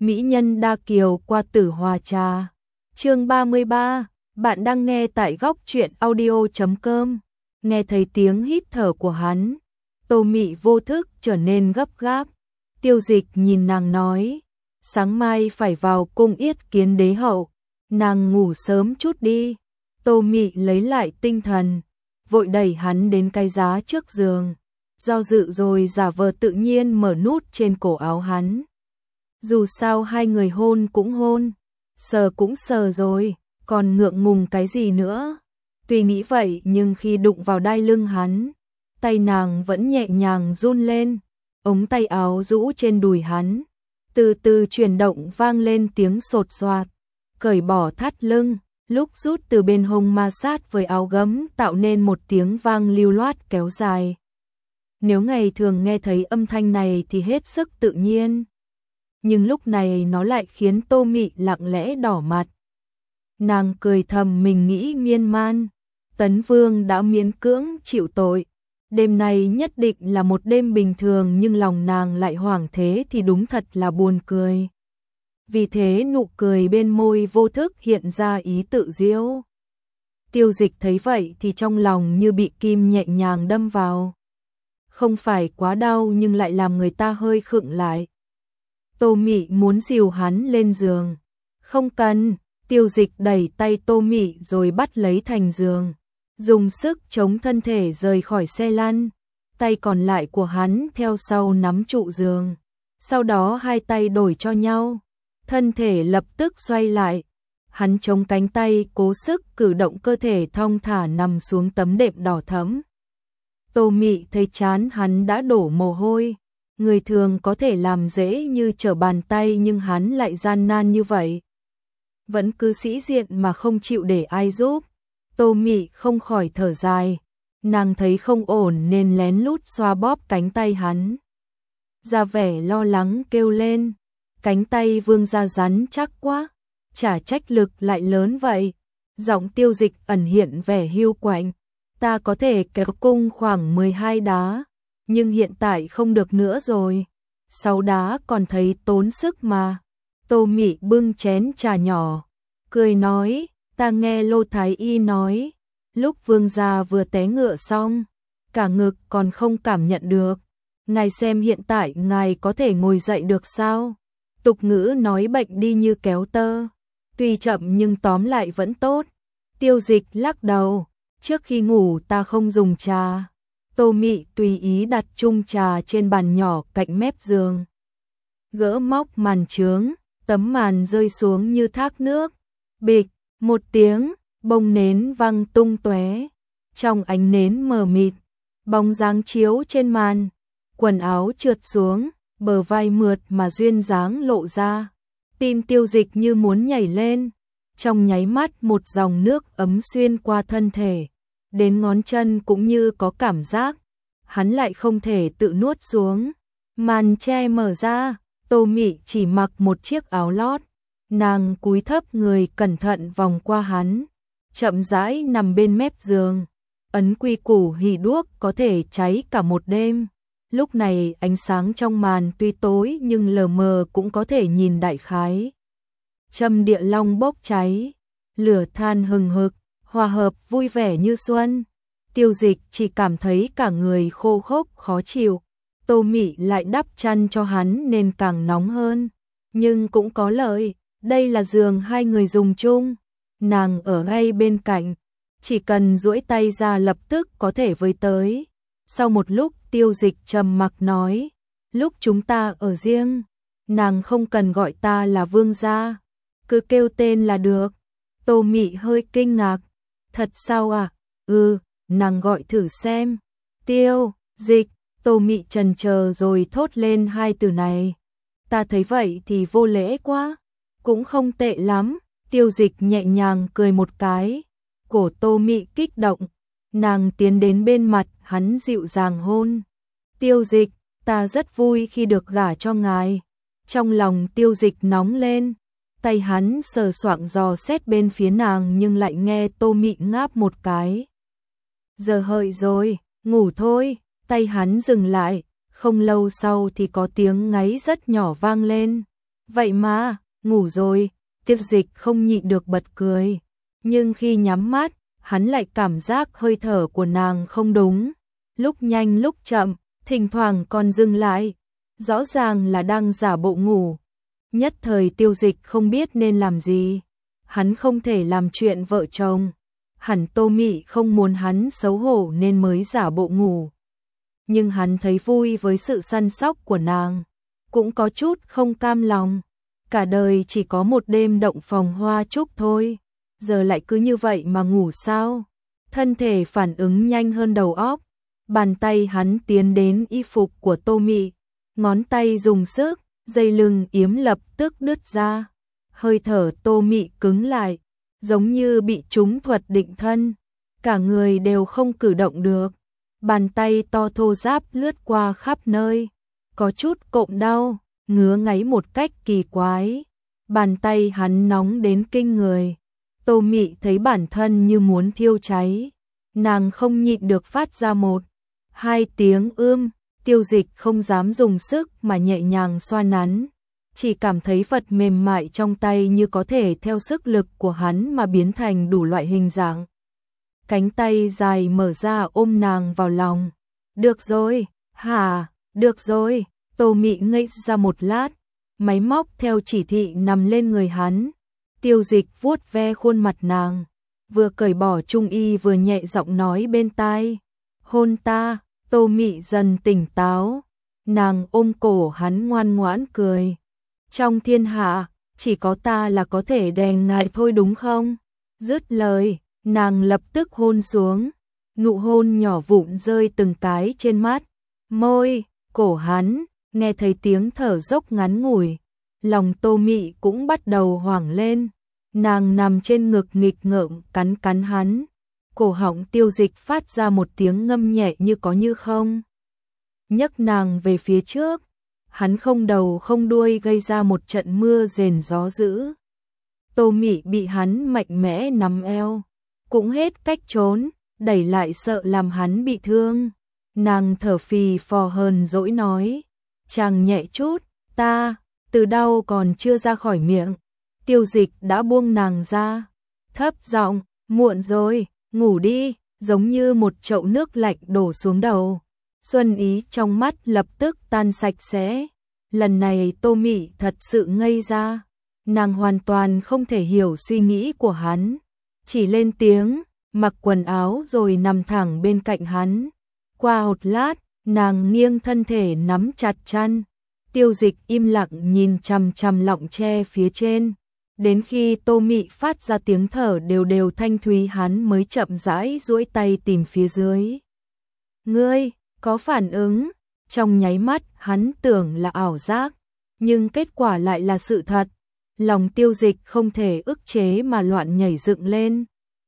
Mỹ nhân đa kiều qua Tử Hòa trà. Chương 33, bạn đang nghe tại góc truyện audio.com. Nghe thấy tiếng hít thở của hắn, Tô Mị vô thức trở nên gấp gáp. Tiêu Dịch nhìn nàng nói, sáng mai phải vào cung yết kiến đế hậu, nàng ngủ sớm chút đi. Tô Mị lấy lại tinh thần, vội đẩy hắn đến cái giá trước giường, do dự rồi giả vờ tự nhiên mở nút trên cổ áo hắn. Dù sao hai người hôn cũng hôn, sờ cũng sờ rồi, còn ngượng ngùng cái gì nữa. Tuy nghĩ vậy nhưng khi đụng vào đai lưng hắn, tay nàng vẫn nhẹ nhàng run lên, ống tay áo rũ trên đùi hắn, từ từ chuyển động vang lên tiếng sột soạt, cởi bỏ thắt lưng, lúc rút từ bên hông ma sát với áo gấm tạo nên một tiếng vang lưu loát kéo dài. Nếu ngày thường nghe thấy âm thanh này thì hết sức tự nhiên, nhưng lúc này nó lại khiến Tô Mị lặng lẽ đỏ mặt. Nàng cười thầm mình nghĩ miên man, Tấn Vương đã miễn cưỡng chịu tội, đêm nay nhất định là một đêm bình thường nhưng lòng nàng lại hoảng thế thì đúng thật là buồn cười. Vì thế nụ cười bên môi vô thức hiện ra ý tự giễu. Tiêu Dịch thấy vậy thì trong lòng như bị kim nhẹ nhàng đâm vào. Không phải quá đau nhưng lại làm người ta hơi khựng lại. Tô Mị muốn dìu hắn lên giường. Không cần, Tiêu Dịch đẩy tay Tô Mị rồi bắt lấy thành giường, dùng sức chống thân thể rời khỏi xe lăn, tay còn lại của hắn theo sau nắm trụ giường. Sau đó hai tay đổi cho nhau, thân thể lập tức xoay lại, hắn chống cánh tay cố sức cử động cơ thể thong thả nằm xuống tấm đệm đỏ thẫm. Tô Mị thấy chán hắn đã đổ mồ hôi, người thường có thể làm dễ như trở bàn tay nhưng hắn lại gian nan như vậy. Vẫn cứ sĩ diện mà không chịu để ai giúp. Tô Mị không khỏi thở dài, nàng thấy không ổn nên lén lút xoa bóp cánh tay hắn. Ra vẻ lo lắng kêu lên, cánh tay Vương gia rắn chắc quá, chả trách lực lại lớn vậy. Giọng Tiêu Dịch ẩn hiện vẻ hiu quạnh, ta có thể kéo cung khoảng 12 đá, nhưng hiện tại không được nữa rồi. 6 đá còn thấy tốn sức mà. Tô Mị bưng chén trà nhỏ, cười nói, ta nghe Lô Thái Y nói, lúc Vương gia vừa té ngựa xong, cả ngực còn không cảm nhận được. Ngài xem hiện tại ngài có thể ngồi dậy được sao? Tục ngữ nói bệnh đi như kéo tơ, tuy chậm nhưng tóm lại vẫn tốt. Tiêu Dịch lắc đầu, trước khi ngủ ta không dùng trà. Tô Mị tùy ý đặt chung trà trên bàn nhỏ cạnh mép giường, gỡ móc màn chướng, tấm màn rơi xuống như thác nước. Bịch, một tiếng, bông nến văng tung tóe. Trong ánh nến mờ mịt, bóng dáng chiếu trên màn, quần áo trượt xuống, bờ vai mượt mà duyên dáng lộ ra. Tim Tiêu Dịch như muốn nhảy lên, trong nháy mắt một dòng nước ấm xuyên qua thân thể, đến ngón chân cũng như có cảm giác, hắn lại không thể tự nuốt xuống. Màn che mở ra, Tô Mị chỉ mặc một chiếc áo lót, nàng cúi thấp người cẩn thận vòng qua hắn, chậm rãi nằm bên mép giường. Ấn quy củ hỉ đuốc có thể cháy cả một đêm. Lúc này ánh sáng trong màn tuy tối nhưng lờ mờ cũng có thể nhìn đại khái. Châm địa long bốc cháy, lửa than hừng hực, hòa hợp vui vẻ như xuân. Tiêu Dịch chỉ cảm thấy cả người khô khốc khó chịu. Tô Mị lại đắp chăn cho hắn nên càng nóng hơn. Nhưng cũng có lợi, đây là giường hai người dùng chung. Nàng ở ngay bên cạnh, chỉ cần duỗi tay ra lập tức có thể với tới. Sau một lúc Tiêu Dịch trầm mặc nói, lúc chúng ta ở riêng, nàng không cần gọi ta là Vương gia, cứ kêu tên là được. Tô Mị hơi kinh ngạc, thật sao à? Nàng gọi thử xem. Tiêu Dịch. Tô Mị chần chờ rồi thốt lên hai từ này. Ta thấy vậy thì vô lễ quá. Cũng không tệ lắm. Tiêu Dịch nhẹ nhàng cười một cái. Cổ Tô Mị kích động, nàng tiến đến bên mặt hắn dịu dàng hôn. Tiêu Dịch, ta rất vui khi được gả cho ngài. Trong lòng Tiêu Dịch nóng lên, tay hắn sờ soạng dò xét bên phía nàng nhưng lại nghe Tô Mị ngáp một cái. Giờ hợi rồi, ngủ thôi. Tay hắn dừng lại, không lâu sau thì có tiếng ngáy rất nhỏ vang lên. Vậy mà, ngủ rồi, Tiêu Dịch không nhịn được bật cười. Nhưng khi nhắm mắt, hắn lại cảm giác hơi thở của nàng không đúng. Lúc nhanh lúc chậm, thỉnh thoảng còn dừng lại. Rõ ràng là đang giả bộ ngủ. Nhất thời Tiêu Dịch không biết nên làm gì. Hắn không thể làm chuyện vợ chồng. Hẳn Tô Mị không muốn hắn xấu hổ nên mới giả bộ ngủ. Nhưng hắn thấy vui với sự săn sóc của nàng. Cũng có chút không cam lòng. Cả đời chỉ có một đêm động phòng hoa trúc thôi. Giờ lại cứ như vậy mà ngủ sao? Thân thể phản ứng nhanh hơn đầu óc. Bàn tay hắn tiến đến y phục của Tô Mị. Ngón tay dùng sức, dây lưng yếm lập tức đứt ra. Hơi thở Tô Mị cứng lại, giống như bị trúng thuật định thân. Cả người đều không cử động được. Bàn tay to thô ráp lướt qua khắp nơi. Có chút cộm đau, ngứa ngáy một cách kỳ quái. Bàn tay hắn nóng đến kinh người. Tô Mị thấy bản thân như muốn thiêu cháy. Nàng không nhịn được phát ra một, hai tiếng Tiêu Dịch không dám dùng sức mà nhẹ nhàng xoa nắn. Chỉ cảm thấy vật mềm mại trong tay như có thể theo sức lực của hắn mà biến thành đủ loại hình dạng. Cánh tay dài mở ra ôm nàng vào lòng. Được rồi, hả, được rồi. Tô Mị ngây ra một lát. Máy móc theo chỉ thị nằm lên người hắn. Tiêu Dịch vuốt ve khuôn mặt nàng. Vừa cởi bỏ trung y vừa nhẹ giọng nói bên tai. Hôn ta. Tô Mị dần tỉnh táo. Nàng ôm cổ hắn ngoan ngoãn cười. Trong thiên hạ, chỉ có ta là có thể đè ngại thôi đúng không? Dứt lời, nàng lập tức hôn xuống. Nụ hôn nhỏ vụn rơi từng cái trên mắt, môi, cổ hắn. Nghe thấy tiếng thở dốc ngắn ngủi, lòng Tô Mị cũng bắt đầu hoảng lên. Nàng nằm trên ngực nghịch ngợm cắn cắn hắn. Cổ họng Tiêu Dịch phát ra một tiếng ngâm nhẹ như có như không. Nhấc nàng về phía trước, hắn không đầu không đuôi gây ra một trận mưa rền gió dữ. Tô Mị bị hắn mạnh mẽ nắm eo, cũng hết cách trốn, đẩy lại sợ làm hắn bị thương. Nàng thở phì phò hờn dỗi nói, chàng nhẹ chút, ta, từ đau còn chưa ra khỏi miệng. Tiêu Dịch đã buông nàng ra, thấp giọng, muộn rồi, ngủ đi, giống như một chậu nước lạnh đổ xuống đầu. Xuân ý trong mắt lập tức tan sạch sẽ. Lần này Tô Mị thật sự ngây ra. Nàng hoàn toàn không thể hiểu suy nghĩ của hắn. Chỉ lên tiếng, mặc quần áo rồi nằm thẳng bên cạnh hắn. Qua một lát, nàng nghiêng thân thể nắm chặt chăn. Tiêu Dịch im lặng nhìn chằm chằm lọng tre phía trên. Đến khi Tô Mị phát ra tiếng thở đều đều thanh thúy hắn mới chậm rãi duỗi tay tìm phía dưới. Ngươi, có phản ứng? Trong nháy mắt hắn tưởng là ảo giác, nhưng kết quả lại là sự thật. Lòng Tiêu Dịch không thể ức chế mà loạn nhảy dựng lên.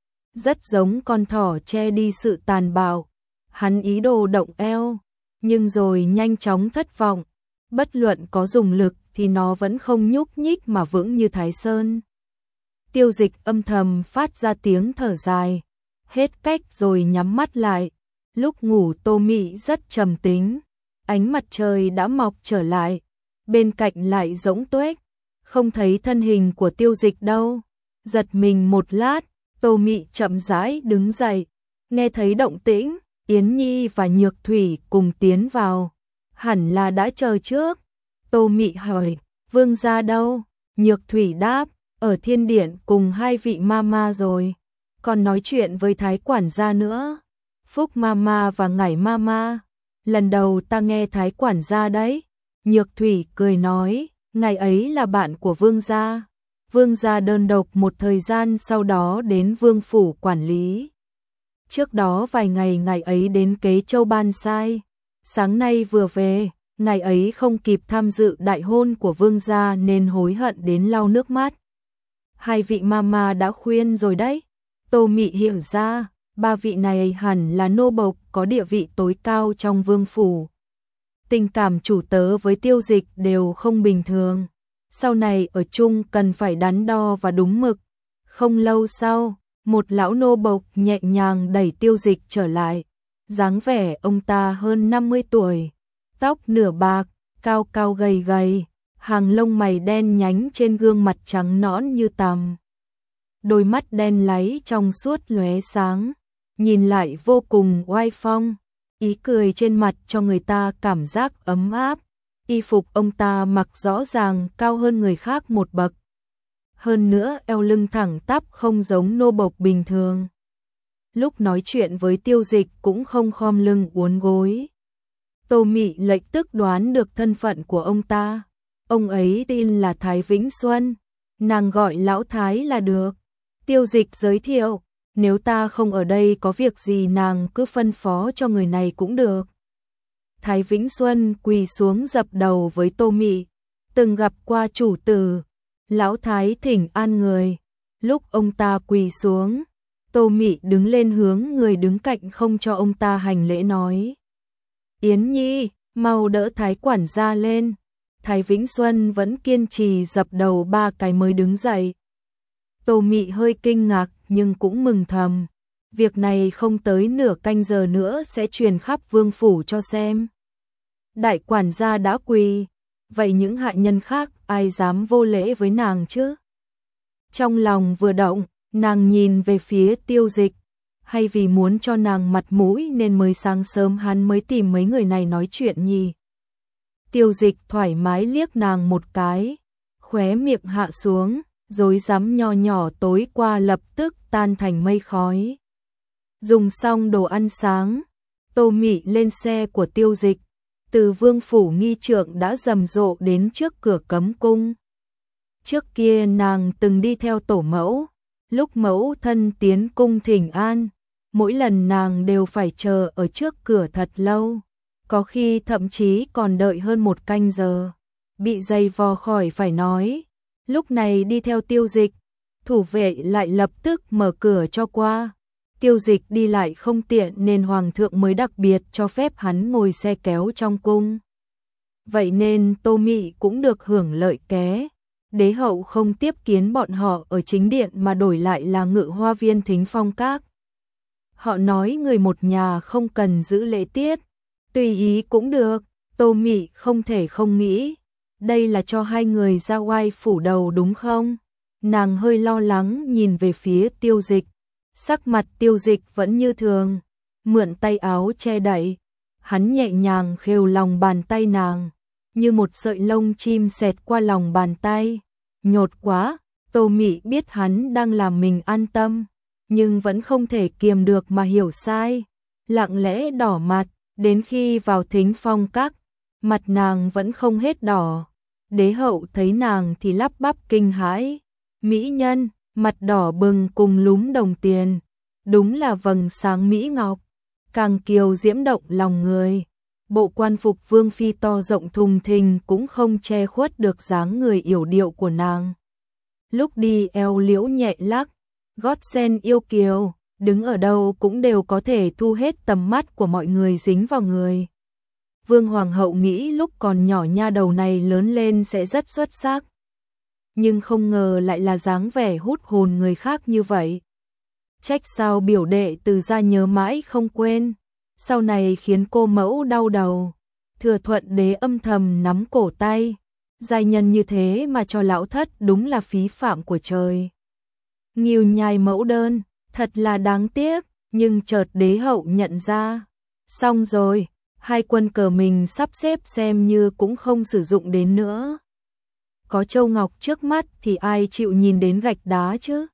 Rất giống con thỏ che đi sự tàn bạo. Hắn ý đồ động eo, nhưng rồi nhanh chóng thất vọng. Bất luận có dùng lực thì nó vẫn không nhúc nhích mà vững như Thái Sơn. Tiêu Dịch âm thầm phát ra tiếng thở dài. Hết cách rồi nhắm mắt lại. Lúc ngủ Tô Mị rất trầm tính. Ánh mặt trời đã mọc trở lại. Bên cạnh lại rỗng tuếch. Không thấy thân hình của Tiêu Dịch đâu. Giật mình một lát, Tô Mị chậm rãi đứng dậy. Nghe thấy động tĩnh, Yến Nhi và Nhược Thủy cùng tiến vào. Hẳn là đã chờ trước. Tô Mị hỏi, Vương gia đâu? Nhược Thủy đáp, ở Thiên Điện cùng hai vị mama rồi. Còn nói chuyện với Thái quản gia nữa. Phúc mama và Ngải mama. Lần đầu ta nghe Thái quản gia đấy. Nhược Thủy cười nói, ngày ấy là bạn của Vương gia. Vương gia đơn độc một thời gian sau đó đến Vương phủ quản lý. Trước đó vài ngày ngày ấy đến Kế Châu Ban Sai. Sáng nay vừa về, ngày ấy không kịp tham dự đại hôn của Vương gia nên hối hận đến lau nước mắt. Hai vị mama đã khuyên rồi đấy. Tô Mị hiểu ra, ba vị này hẳn là nô bộc có địa vị tối cao trong vương phủ. Tình cảm chủ tớ với Tiêu Dịch đều không bình thường. Sau này ở chung cần phải đắn đo và đúng mực. Không lâu sau, một lão nô bộc nhẹ nhàng đẩy Tiêu Dịch trở lại. Dáng vẻ ông ta hơn 50 tuổi, tóc nửa bạc, cao cao gầy gầy, hàng lông mày đen nhánh trên gương mặt trắng nõn như tằm. Đôi mắt đen láy trong suốt lóe sáng, nhìn lại vô cùng oai phong, ý cười trên mặt cho người ta cảm giác ấm áp. Y phục ông ta mặc rõ ràng cao hơn người khác một bậc. Hơn nữa eo lưng thẳng tắp không giống nô bộc bình thường. Lúc nói chuyện với Tiêu Dịch cũng không khom lưng uốn gối. Tô Mị lập tức đoán được thân phận của ông ta. Ông ấy tên là Thái Vĩnh Xuân, nàng gọi lão Thái là được. Tiêu Dịch giới thiệu, nếu ta không ở đây có việc gì nàng cứ phân phó cho người này cũng được. Thái Vĩnh Xuân quỳ xuống dập đầu với Tô Mị, từng gặp qua chủ tử. Lão Thái thỉnh an người. Lúc ông ta quỳ xuống, Tô Mị đứng lên hướng người đứng cạnh không cho ông ta hành lễ nói: Yến Nhi, mau đỡ Thái quản gia lên. Thái Vĩnh Xuân vẫn kiên trì dập đầu 3 cái mới đứng dậy. Tô Mị hơi kinh ngạc nhưng cũng mừng thầm. Việc này không tới nửa canh giờ nữa sẽ truyền khắp vương phủ cho xem. Đại quản gia đã quỳ, vậy những hạ nhân khác ai dám vô lễ với nàng chứ? Trong lòng vừa động, nàng nhìn về phía Tiêu Dịch, hay vì muốn cho nàng mặt mũi nên mới sáng sớm hắn mới tìm mấy người này nói chuyện nhỉ? Tiêu Dịch thoải mái liếc nàng một cái, khóe miệng hạ xuống, rối rắm nho nhỏ tối qua lập tức tan thành mây khói. Dùng xong đồ ăn sáng, Tô Mị lên xe của Tiêu Dịch, từ vương phủ nghi trượng đã rầm rộ đến trước cửa cấm cung. Trước kia nàng từng đi theo tổ mẫu, lúc mẫu thân tiến cung thỉnh an, mỗi lần nàng đều phải chờ ở trước cửa thật lâu, có khi thậm chí còn đợi hơn 1 canh giờ, bị dày vò khỏi phải nói. Lúc này đi theo Tiêu Dịch, thủ vệ lại lập tức mở cửa cho qua. Tiêu Dịch đi lại không tiện nên hoàng thượng mới đặc biệt cho phép hắn ngồi xe kéo trong cung. Vậy nên Tô Mị cũng được hưởng lợi ké. Đế hậu không tiếp kiến bọn họ ở chính điện mà đổi lại là Ngự Hoa Viên Thính Phong Các. Họ nói người một nhà không cần giữ lễ tiết, tùy ý cũng được. Tô Mị không thể không nghĩ, đây là cho hai người ra oai phủ đầu đúng không? Nàng hơi lo lắng nhìn về phía Tiêu Dịch. Sắc mặt Tiêu Dịch vẫn như thường, mượn tay áo che đậy, hắn nhẹ nhàng khều lòng bàn tay nàng, như một sợi lông chim xẹt qua lòng bàn tay. Nhột quá, Tô Mị biết hắn đang làm mình an tâm, nhưng vẫn không thể kiềm được mà hiểu sai, lặng lẽ đỏ mặt, đến khi vào Thính Phong Các, mặt nàng vẫn không hết đỏ. Đế hậu thấy nàng thì lắp bắp kinh hãi, mỹ nhân, mặt đỏ bừng cùng lúm đồng tiền, đúng là vầng sáng mỹ ngọc, càng kiều diễm động lòng người. Bộ quan phục vương phi to rộng thùng thình cũng không che khuất được dáng người yểu điệu của nàng. Lúc đi eo liễu nhẹ lắc, gót sen yêu kiều, đứng ở đâu cũng đều có thể thu hết tầm mắt của mọi người dính vào người. Vương hoàng hậu nghĩ lúc còn nhỏ nha đầu này lớn lên sẽ rất xuất sắc, nhưng không ngờ lại là dáng vẻ hút hồn người khác như vậy. Trách sao biểu đệ Từ gia nhớ mãi không quên, sau này khiến cô mẫu đau đầu. Thừa Thuận đế âm thầm nắm cổ tay, giai nhân như thế mà cho lão thất đúng là phí phạm của trời. Nghiêu nhai mẫu đơn, thật là đáng tiếc, nhưng chợt đế hậu nhận ra. Xong rồi, hai quân cờ mình sắp xếp xem như cũng không sử dụng đến nữa. Có châu ngọc trước mắt thì ai chịu nhìn đến gạch đá chứ?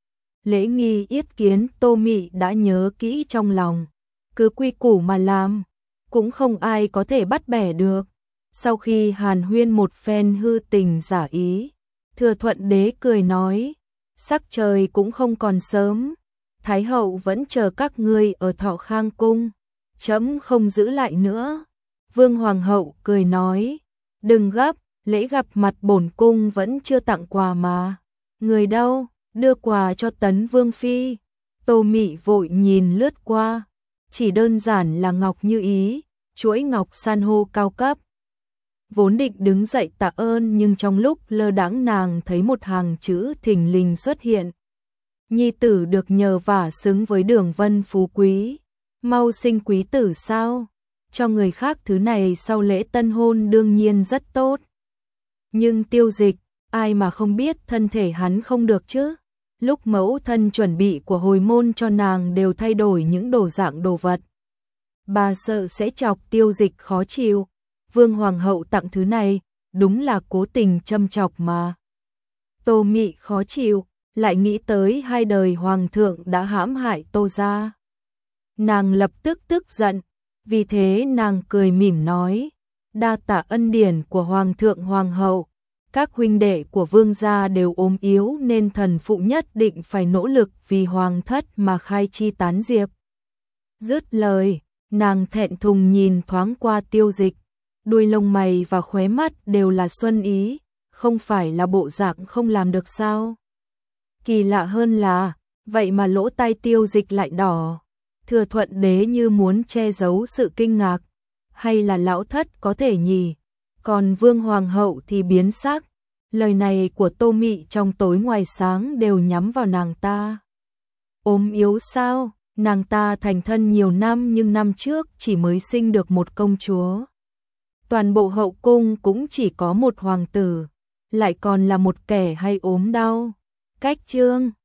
Lễ nghi yết kiến Tô Mị đã nhớ kỹ trong lòng, cứ quy củ mà làm, cũng không ai có thể bắt bẻ được. Sau khi hàn huyên một phen hư tình giả ý, Thừa Thuận đế cười nói, sắc trời cũng không còn sớm, Thái hậu vẫn chờ các ngươi ở Thọ Khang cung, trẫm không giữ lại nữa. Vương hoàng hậu cười nói, đừng gấp, lễ gặp mặt bổn cung vẫn chưa tặng quà mà. Người đâu, đưa quà cho Tấn Vương phi. Tô Mị vội nhìn lướt qua, chỉ đơn giản là ngọc như ý, chuỗi ngọc san hô cao cấp. Vốn định đứng dậy tạ ơn nhưng trong lúc lơ đãng nàng thấy một hàng chữ thình lình xuất hiện. Nhi tử được nhờ vả xứng với Đường Vân phú quý, mau sinh quý tử sao? Cho người khác thứ này sau lễ tân hôn đương nhiên rất tốt. Nhưng Tiêu Dịch, ai mà không biết thân thể hắn không được chứ? Lúc mẫu thân chuẩn bị của hồi môn cho nàng đều thay đổi những đồ dạng đồ vật. Bà sợ sẽ chọc Tiêu Dịch khó chịu. Vương Hoàng hậu tặng thứ này, đúng là cố tình châm chọc mà. Tô Mị khó chịu, lại nghĩ tới 2 đời hoàng thượng đã hãm hại Tô gia. Nàng lập tức tức giận, vì thế nàng cười mỉm nói, đa tạ ân điển của hoàng thượng hoàng hậu, các huynh đệ của vương gia đều ốm yếu nên thần phụ nhất định phải nỗ lực vì hoàng thất mà khai chi tán diệp. Dứt lời, nàng thẹn thùng nhìn thoáng qua Tiêu Dịch, đuôi lông mày và khóe mắt đều là xuân ý, không phải là bộ dạng không làm được sao? Kỳ lạ hơn là, vậy mà lỗ tai Tiêu Dịch lại đỏ. Thừa Thuận đế như muốn che giấu sự kinh ngạc, hay là lão thất có thể nhỉ? Còn Vương Hoàng hậu thì biến sắc, lời này của Tô Mị trong tối ngoài sáng đều nhắm vào nàng ta. Ốm yếu sao? Nàng ta thành thân nhiều năm nhưng năm trước chỉ mới sinh được một công chúa. Toàn bộ hậu cung cũng chỉ có một hoàng tử, lại còn là một kẻ hay ốm đau. Cách chương